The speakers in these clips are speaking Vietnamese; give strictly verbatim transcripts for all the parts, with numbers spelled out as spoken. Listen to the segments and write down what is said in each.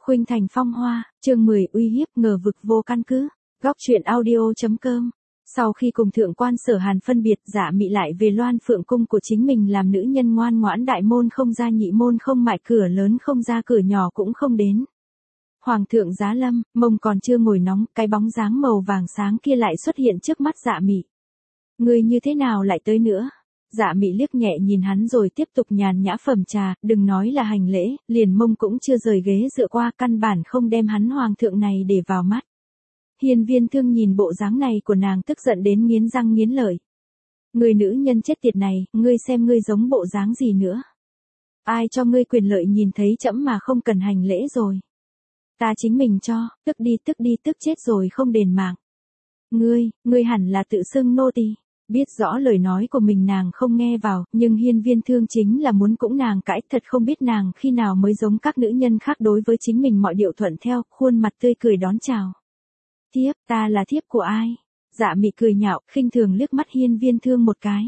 Khuynh Thành phong hoa, chương mười uy hiếp ngờ vực vô căn cứ. Góc truyện audio.com. Sau khi cùng thượng quan Sở Hàn phân biệt, Dạ Mị lại về Loan Phượng cung của chính mình làm nữ nhân ngoan ngoãn, đại môn không ra nhị môn không mại, cửa lớn không ra cửa nhỏ cũng không đến. Hoàng thượng giá lâm, mông còn chưa ngồi nóng, cái bóng dáng màu vàng sáng kia lại xuất hiện trước mắt Dạ Mị. Ngươi như thế nào lại tới nữa? Dạ Mị liếc nhẹ nhìn hắn rồi tiếp tục nhàn nhã phẩm trà, đừng nói là hành lễ, liền mông cũng chưa rời ghế dựa qua, căn bản không đem hắn hoàng thượng này để vào mắt. Hiên Viên Thương nhìn bộ dáng này của nàng tức giận đến nghiến răng nghiến lợi. Người nữ nhân chết tiệt này, ngươi xem ngươi giống bộ dáng gì nữa? Ai cho ngươi quyền lợi nhìn thấy trẫm mà không cần hành lễ rồi? Ta chính mình cho, tức đi tức đi tức chết rồi không đền mạng. Ngươi, ngươi hẳn là tự xưng nô tỳ. Biết rõ lời nói của mình nàng không nghe vào, nhưng Hiên Viên Thương chính là muốn cũng nàng cãi, thật không biết nàng khi nào mới giống các nữ nhân khác đối với chính mình mọi điệu thuận theo, khuôn mặt tươi cười đón chào. Thiếp, ta là thiếp của ai? Dạ Mị cười nhạo, khinh thường liếc mắt Hiên Viên Thương một cái.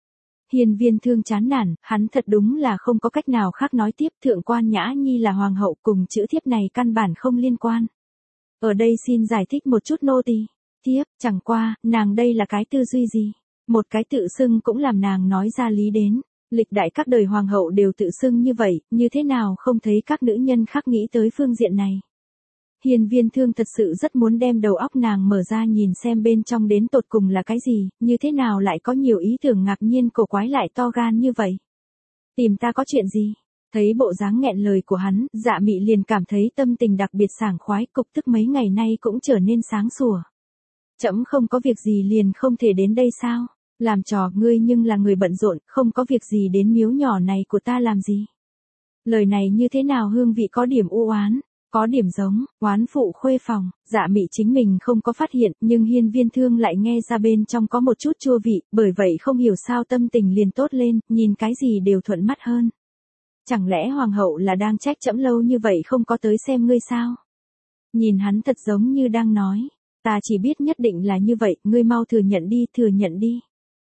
Hiên Viên Thương chán nản, hắn thật đúng là không có cách nào khác nói tiếp, thượng quan Nhã Nhi là hoàng hậu, cùng chữ thiếp này căn bản không liên quan. Ở đây xin giải thích một chút nô tỳ. Thiếp, chẳng qua, nàng đây là cái tư duy gì? Một cái tự xưng cũng làm nàng nói ra lý đến. Lịch đại các đời hoàng hậu đều tự xưng như vậy, như thế nào không thấy các nữ nhân khác nghĩ tới phương diện này. Hiên Viên Thương thật sự rất muốn đem đầu óc nàng mở ra nhìn xem bên trong đến tột cùng là cái gì, như thế nào lại có nhiều ý tưởng ngạc nhiên cổ quái lại to gan như vậy. Tìm ta có chuyện gì? Thấy bộ dáng nghẹn lời của hắn, Dạ Mị liền cảm thấy tâm tình đặc biệt sảng khoái, cục tức mấy ngày nay cũng trở nên sáng sủa. Trẫm không có việc gì liền không thể đến đây sao? Làm trò ngươi nhưng là người bận rộn, không có việc gì đến miếu nhỏ này của ta làm gì? Lời này như thế nào hương vị có điểm u oán, có điểm giống, oán phụ khuê phòng. Dạ Mị chính mình không có phát hiện, nhưng Hiên Viên Thương lại nghe ra bên trong có một chút chua vị, bởi vậy không hiểu sao tâm tình liền tốt lên, nhìn cái gì đều thuận mắt hơn. Chẳng lẽ hoàng hậu là đang trách trẫm lâu như vậy không có tới xem ngươi sao? Nhìn hắn thật giống như đang nói, ta chỉ biết nhất định là như vậy, ngươi mau thừa nhận đi, thừa nhận đi.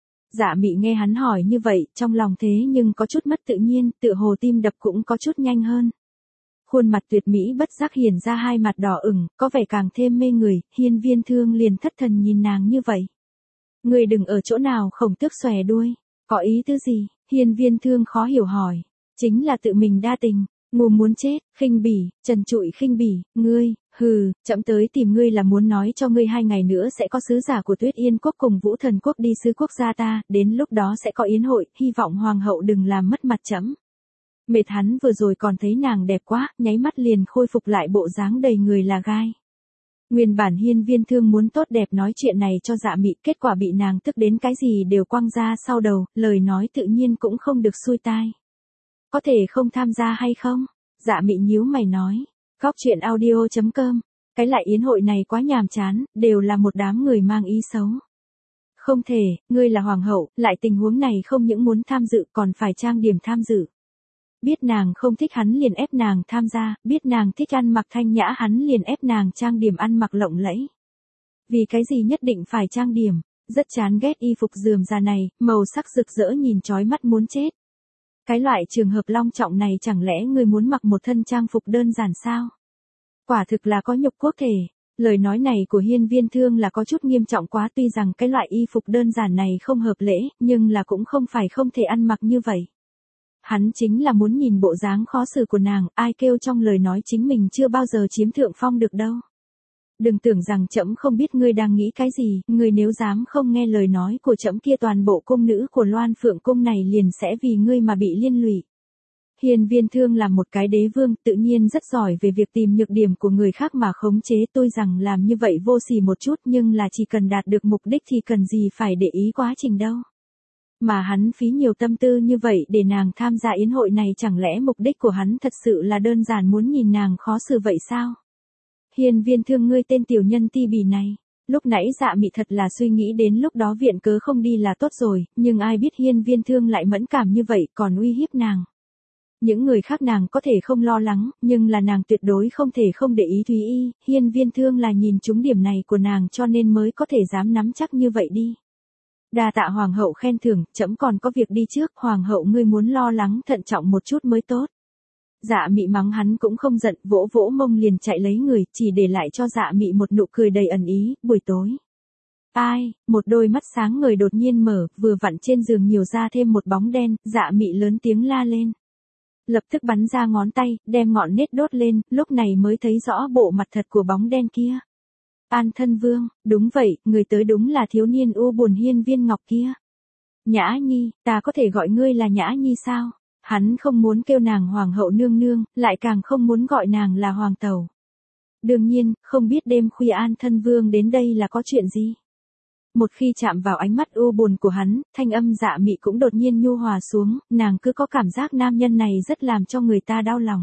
Dạ Mị nghe hắn hỏi như vậy, trong lòng thế nhưng có chút mất tự nhiên, tựa hồ tim đập cũng có chút nhanh hơn. Khuôn mặt tuyệt mỹ bất giác hiển ra hai mặt đỏ ửng, có vẻ càng thêm mê người, Hiên Viên Thương liền thất thần nhìn nàng như vậy. Ngươi đừng ở chỗ nào khổng tước xòe đuôi, có ý tứ gì? Hiên Viên Thương khó hiểu hỏi. Chính là tự mình đa tình, ngu muốn chết, khinh bỉ, trần trụi khinh bỉ, ngươi, hừ, trẫm tới tìm ngươi là muốn nói cho ngươi hai ngày nữa sẽ có sứ giả của Tuyết Yên quốc cùng Vũ Thần quốc đi sứ quốc gia ta, đến lúc đó sẽ có yến hội, hy vọng hoàng hậu đừng làm mất mặt trẫm. Mệt hắn vừa rồi còn thấy nàng đẹp quá, nháy mắt liền khôi phục lại bộ dáng đầy người là gai. Nguyên bản Hiên Viên Thương muốn tốt đẹp nói chuyện này cho Dạ Mị, kết quả bị nàng tức đến cái gì đều quăng ra sau đầu, lời nói tự nhiên cũng không được xuôi tai. Có thể không tham gia hay không? Dạ Mị nhíu mày nói. Góc truyện audio.com. Cái lại yến hội này quá nhàm chán, đều là một đám người mang ý xấu. Không thể, ngươi là hoàng hậu, lại tình huống này không những muốn tham dự còn phải trang điểm tham dự. Biết nàng không thích hắn liền ép nàng tham gia, biết nàng thích ăn mặc thanh nhã hắn liền ép nàng trang điểm ăn mặc lộng lẫy. Vì cái gì nhất định phải trang điểm? Rất chán ghét y phục rườm rà này, màu sắc rực rỡ nhìn chói mắt muốn chết. Cái loại trường hợp long trọng này chẳng lẽ ngươi muốn mặc một thân trang phục đơn giản sao? Quả thực là có nhục quốc thể. Lời nói này của Hiên Viên Thương là có chút nghiêm trọng quá, tuy rằng cái loại y phục đơn giản này không hợp lễ, nhưng là cũng không phải không thể ăn mặc như vậy. Hắn chính là muốn nhìn bộ dáng khó xử của nàng, ai kêu trong lời nói chính mình chưa bao giờ chiếm thượng phong được đâu. Đừng tưởng rằng trẫm không biết ngươi đang nghĩ cái gì, ngươi nếu dám không nghe lời nói của trẫm kia toàn bộ cung nữ của Loan Phượng cung này liền sẽ vì ngươi mà bị liên lụy. Hiên Viên Thương là một cái đế vương, tự nhiên rất giỏi về việc tìm nhược điểm của người khác mà khống chế, tôi rằng làm như vậy vô sỉ một chút nhưng là chỉ cần đạt được mục đích thì cần gì phải để ý quá trình đâu. Mà hắn phí nhiều tâm tư như vậy để nàng tham gia yến hội này, chẳng lẽ mục đích của hắn thật sự là đơn giản muốn nhìn nàng khó xử vậy sao? Hiên Viên Thương, ngươi tên tiểu nhân ti bỉ này. Lúc nãy Dạ Mị thật là suy nghĩ đến lúc đó viện cớ không đi là tốt rồi, nhưng ai biết Hiên Viên Thương lại mẫn cảm như vậy còn uy hiếp nàng. Những người khác nàng có thể không lo lắng, nhưng là nàng tuyệt đối không thể không để ý Thúy Y. Hiên Viên Thương là nhìn trúng điểm này của nàng cho nên mới có thể dám nắm chắc như vậy đi. Đa tạ hoàng hậu khen thưởng, trẫm còn có việc đi trước, hoàng hậu ngươi muốn lo lắng thận trọng một chút mới tốt. Dạ Mị mắng hắn cũng không giận, vỗ vỗ mông liền chạy lấy người, chỉ để lại cho Dạ Mị một nụ cười đầy ẩn ý. Buổi tối, ai, một đôi mắt sáng ngời đột nhiên mở, vừa vặn trên giường nhiều ra thêm một bóng đen, Dạ Mị lớn tiếng la lên. Lập tức bắn ra ngón tay, đem ngọn nết đốt lên, lúc này mới thấy rõ bộ mặt thật của bóng đen kia. An Thân Vương, đúng vậy, người tới đúng là thiếu niên u buồn Hiên Viên Ngọc kia. Nhã Nhi, ta có thể gọi ngươi là Nhã Nhi sao? Hắn không muốn kêu nàng hoàng hậu nương nương, lại càng không muốn gọi nàng là hoàng tẩu. Đương nhiên, không biết đêm khuya An Thân Vương đến đây là có chuyện gì. Một khi chạm vào ánh mắt u buồn của hắn, thanh âm Dạ Mị cũng đột nhiên nhu hòa xuống, nàng cứ có cảm giác nam nhân này rất làm cho người ta đau lòng.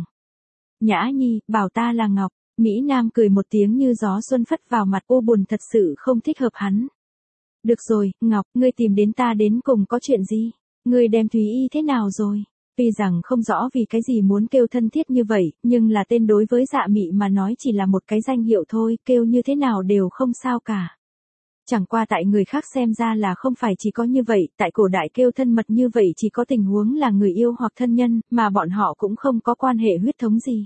Nhã Nhi, bảo ta là Ngọc. Mỹ Nam cười một tiếng như gió xuân phất vào mặt, u buồn thật sự không thích hợp hắn. Được rồi, Ngọc, ngươi tìm đến ta đến cùng có chuyện gì? Ngươi đem Thúy Y thế nào rồi? Tuy rằng không rõ vì cái gì muốn kêu thân thiết như vậy, nhưng là tên đối với Dạ Mị mà nói chỉ là một cái danh hiệu thôi, kêu như thế nào đều không sao cả. Chẳng qua tại người khác xem ra là không phải chỉ có như vậy, tại cổ đại kêu thân mật như vậy chỉ có tình huống là người yêu hoặc thân nhân, mà bọn họ cũng không có quan hệ huyết thống gì.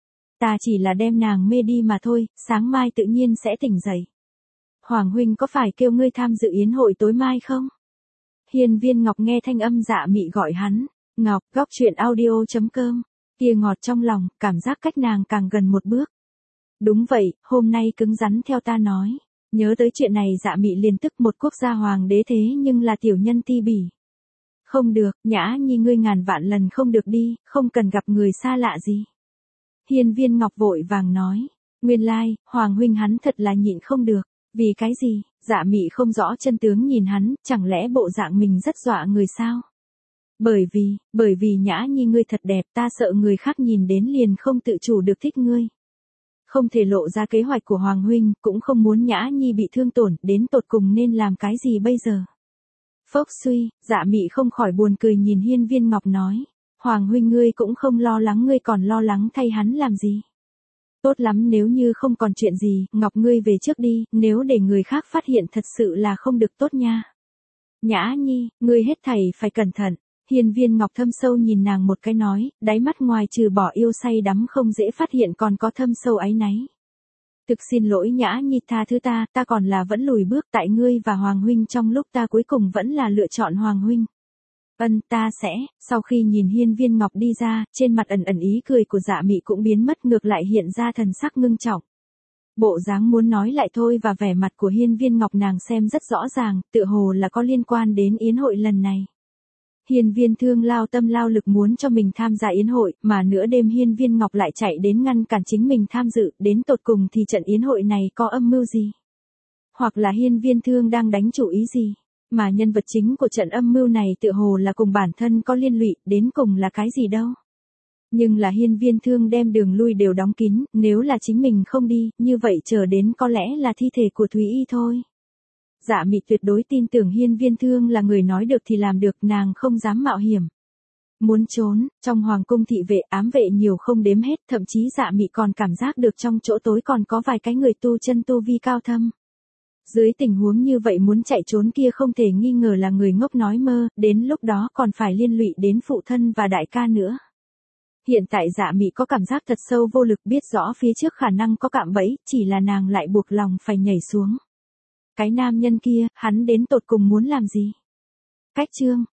Ta chỉ là đem nàng mê đi mà thôi, sáng mai tự nhiên sẽ tỉnh dậy. Hoàng huynh có phải kêu ngươi tham dự yến hội tối mai không? Hiên Viên Ngọc nghe thanh âm Dạ Mị gọi hắn. Ngọc, góc truyện audio chấm com. Kia ngọt trong lòng, cảm giác cách nàng càng gần một bước. Đúng vậy, hôm nay cứng rắn theo ta nói. Nhớ tới chuyện này Dạ Mị liền tức, một quốc gia hoàng đế thế nhưng là tiểu nhân ti bỉ. Không được, Nhã Nhi ngươi ngàn vạn lần không được đi, không cần gặp người xa lạ gì. Hiên Viên Ngọc vội vàng nói. Nguyên lai, like, hoàng huynh hắn thật là nhịn không được. Vì cái gì? Dạ Mị không rõ chân tướng nhìn hắn, chẳng lẽ bộ dạng mình rất dọa người sao? Bởi vì, bởi vì Nhã Nhi ngươi thật đẹp, ta sợ người khác nhìn đến liền không tự chủ được thích ngươi. Không thể lộ ra kế hoạch của Hoàng huynh, cũng không muốn Nhã Nhi bị thương tổn, đến tột cùng nên làm cái gì bây giờ? Phốc suy, Dạ Mị không khỏi buồn cười nhìn Hiên Viên Ngọc nói. Hoàng huynh ngươi cũng không lo lắng, ngươi còn lo lắng thay hắn làm gì? Tốt lắm, nếu như không còn chuyện gì, Ngọc ngươi về trước đi, nếu để người khác phát hiện thật sự là không được tốt nha. Nhã Nhi, ngươi hết thảy phải cẩn thận. Hiên Viên Ngọc thâm sâu nhìn nàng một cái nói, đáy mắt ngoài trừ bỏ yêu say đắm không dễ phát hiện còn có thâm sâu áy náy. Thực xin lỗi Nhã Nhi, tha thứ ta, ta còn là vẫn lùi bước tại ngươi và Hoàng huynh, trong lúc ta cuối cùng vẫn là lựa chọn Hoàng huynh. Ân, ta sẽ. Sau khi nhìn Hiên Viên Ngọc đi ra, trên mặt ẩn ẩn ý cười của Dạ Mị cũng biến mất, ngược lại hiện ra thần sắc ngưng trọng. Bộ dáng muốn nói lại thôi và vẻ mặt của Hiên Viên Ngọc nàng xem rất rõ ràng, tựa hồ là có liên quan đến yến hội lần này. Hiên Viên Thương lao tâm lao lực muốn cho mình tham gia yến hội, mà nửa đêm Hiên Viên Ngọc lại chạy đến ngăn cản chính mình tham dự, đến tột cùng thì trận yến hội này có âm mưu gì? Hoặc là Hiên Viên Thương đang đánh chủ ý gì? Mà nhân vật chính của trận âm mưu này tựa hồ là cùng bản thân có liên lụy, đến cùng là cái gì đâu? Nhưng là Hiên Viên Thương đem đường lui đều đóng kín, nếu là chính mình không đi, như vậy chờ đến có lẽ là thi thể của Thúy Y thôi. Dạ Mị tuyệt đối tin tưởng Hiên Viên Thương là người nói được thì làm được, nàng không dám mạo hiểm. Muốn trốn, trong hoàng cung thị vệ ám vệ nhiều không đếm hết, thậm chí Dạ Mị còn cảm giác được trong chỗ tối còn có vài cái người tu chân tu vi cao thâm. Dưới tình huống như vậy muốn chạy trốn kia không thể nghi ngờ là người ngốc nói mơ, đến lúc đó còn phải liên lụy đến phụ thân và đại ca nữa. Hiện tại Dạ Mị có cảm giác thật sâu vô lực, biết rõ phía trước khả năng có cạm bẫy, chỉ là nàng lại buộc lòng phải nhảy xuống. Cái nam nhân kia, hắn đến tột cùng muốn làm gì? Cách chương